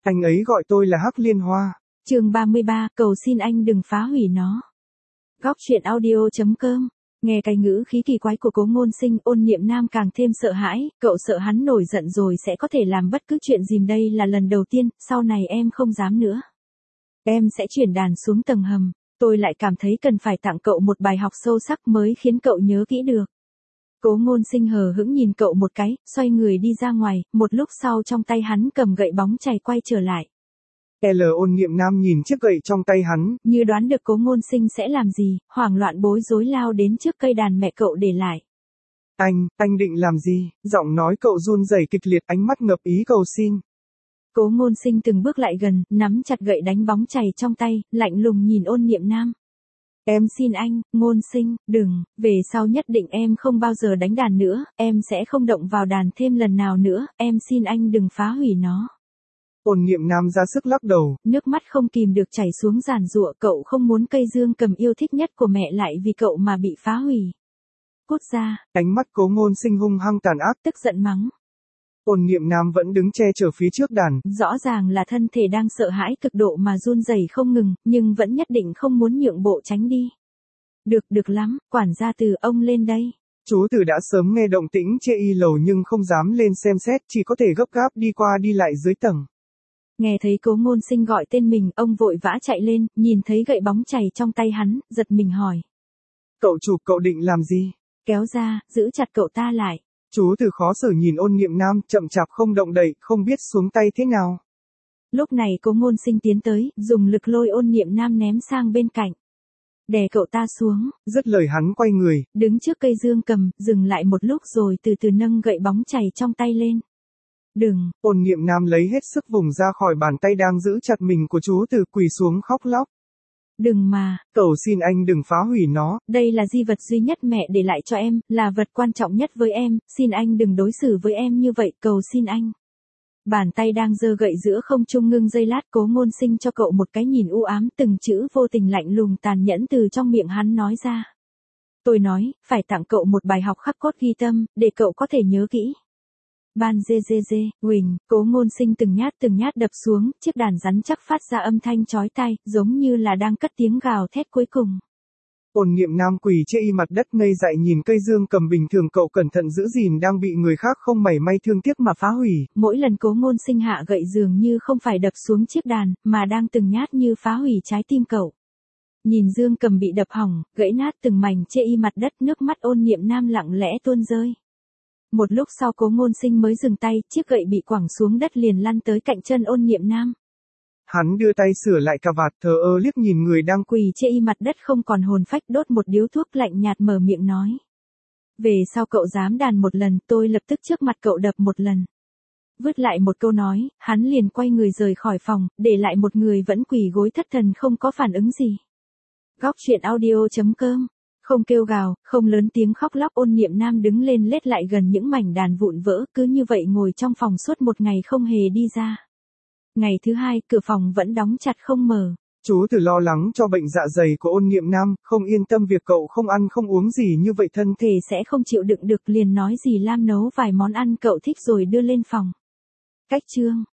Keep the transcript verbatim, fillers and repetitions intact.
Anh ấy gọi tôi là Hắc Liên Hoa. Chương ba mươi ba, cầu xin anh đừng phá hủy nó. Góc truyện audio chấm com. Nghe cái ngữ khí kỳ quái của Cố Ngôn Sinh, Ôn Niệm Nam càng thêm sợ hãi, cậu sợ hắn nổi giận rồi sẽ có thể làm bất cứ chuyện gì, đây là lần đầu tiên, sau này em không dám nữa. Em sẽ chuyển đàn xuống tầng hầm, tôi lại cảm thấy cần phải tặng cậu một bài học sâu sắc mới khiến cậu nhớ kỹ được. Cố Ngôn Sinh hờ hững nhìn cậu một cái, xoay người đi ra ngoài, một lúc sau trong tay hắn cầm gậy bóng chày quay trở lại. L Ôn Niệm Nam nhìn chiếc gậy trong tay hắn, như đoán được Cố Ngôn Sinh sẽ làm gì, hoảng loạn bối rối lao đến trước cây đàn mẹ cậu để lại. Anh, anh định làm gì? Giọng nói cậu run rẩy kịch liệt, ánh mắt ngập ý cầu xin. Cố Ngôn Sinh từng bước lại gần, nắm chặt gậy đánh bóng chày trong tay, lạnh lùng nhìn Ôn Niệm Nam. Em xin anh, Ngôn Sinh, đừng, về sau nhất định em không bao giờ đánh đàn nữa, em sẽ không động vào đàn thêm lần nào nữa, em xin anh đừng phá hủy nó. Ôn Niệm Nam ra sức lắc đầu, nước mắt không kìm được chảy xuống giàn giụa, cậu không muốn cây dương cầm yêu thích nhất của mẹ lại vì cậu mà bị phá hủy. Cút ra. Ánh mắt Cố Ngôn Sinh hung hăng tàn ác, tức giận mắng. Ôn Niệm Nam vẫn đứng che chở phía trước đàn. Rõ ràng là thân thể đang sợ hãi cực độ mà run rẩy không ngừng, nhưng vẫn nhất định không muốn nhượng bộ tránh đi. Được, được lắm, quản gia Từ, ông lên đây. Chú Từ đã sớm nghe động tĩnh chê y lầu nhưng không dám lên xem xét, chỉ có thể gấp gáp đi qua đi lại dưới tầng. Nghe thấy Cố Ngôn Sinh gọi tên mình, ông vội vã chạy lên, nhìn thấy gậy bóng chày trong tay hắn, giật mình hỏi. Cậu chủ, cậu định làm gì? Kéo ra, giữ chặt cậu ta lại. Chú Từ khó xử nhìn Ôn Niệm Nam, chậm chạp không động đậy, không biết xuống tay thế nào. Lúc này Cố Ngôn Sinh tiến tới, dùng lực lôi Ôn Niệm Nam ném sang bên cạnh. Đè cậu ta xuống. Dứt lời hắn quay người, đứng trước cây dương cầm, dừng lại một lúc rồi từ từ nâng gậy bóng chày trong tay lên. Đừng. Ôn Niệm Nam lấy hết sức vùng ra khỏi bàn tay đang giữ chặt mình của chú Từ, quỳ xuống khóc lóc. Đừng mà. Cầu xin anh đừng phá hủy nó. Đây là di vật duy nhất mẹ để lại cho em, là vật quan trọng nhất với em, xin anh đừng đối xử với em như vậy, cầu xin anh. Bàn tay đang giơ gậy giữa không trung ngưng giây lát, Cố Ngôn Sinh cho cậu một cái nhìn u ám, từng chữ vô tình lạnh lùng tàn nhẫn từ trong miệng hắn nói ra. Tôi nói, phải tặng cậu một bài học khắc cốt ghi tâm, để cậu có thể nhớ kỹ. Ban dê dê dê, huỳnh, Cố Ngôn Sinh từng nhát từng nhát đập xuống, chiếc đàn rắn chắc phát ra âm thanh chói tai, giống như là đang cất tiếng gào thét cuối cùng. Ôn Niệm Nam quỳ chê y mặt đất ngây dại nhìn cây dương cầm bình thường cậu cẩn thận giữ gìn đang bị người khác không mảy may thương tiếc mà phá hủy. Mỗi lần Cố Ngôn Sinh hạ gậy dường như không phải đập xuống chiếc đàn, mà đang từng nhát như phá hủy trái tim cậu. Nhìn dương cầm bị đập hỏng, gãy nát từng mảnh chê y mặt đất, nước mắt Ôn Niệm Nam lặng lẽ tuôn rơi. Một lúc sau Cố Ngôn Sinh mới dừng tay, chiếc gậy bị quẳng xuống đất liền lăn tới cạnh chân Ôn Niệm Nam. Hắn đưa tay sửa lại cà vạt, thờ ơ liếc nhìn người đang quỳ chê y mặt đất không còn hồn phách, đốt một điếu thuốc lạnh nhạt mở miệng nói. Về sau cậu dám đàn một lần, tôi lập tức trước mặt cậu đập một lần. Vứt lại một câu nói, hắn liền quay người rời khỏi phòng, để lại một người vẫn quỳ gối thất thần không có phản ứng gì. Góc truyện audio chấm com. Không kêu gào, không lớn tiếng khóc lóc, Ôn Niệm Nam đứng lên lết lại gần những mảnh đàn vụn vỡ, cứ như vậy ngồi trong phòng suốt một ngày không hề đi ra. Ngày thứ hai, cửa phòng vẫn đóng chặt không mở. Chú Từ lo lắng cho bệnh dạ dày của Ôn Niệm Nam, không yên tâm việc cậu không ăn không uống gì như vậy thân thể sẽ không chịu đựng được, liền nói dì Lam nấu vài món ăn cậu thích rồi đưa lên phòng. Cách chương.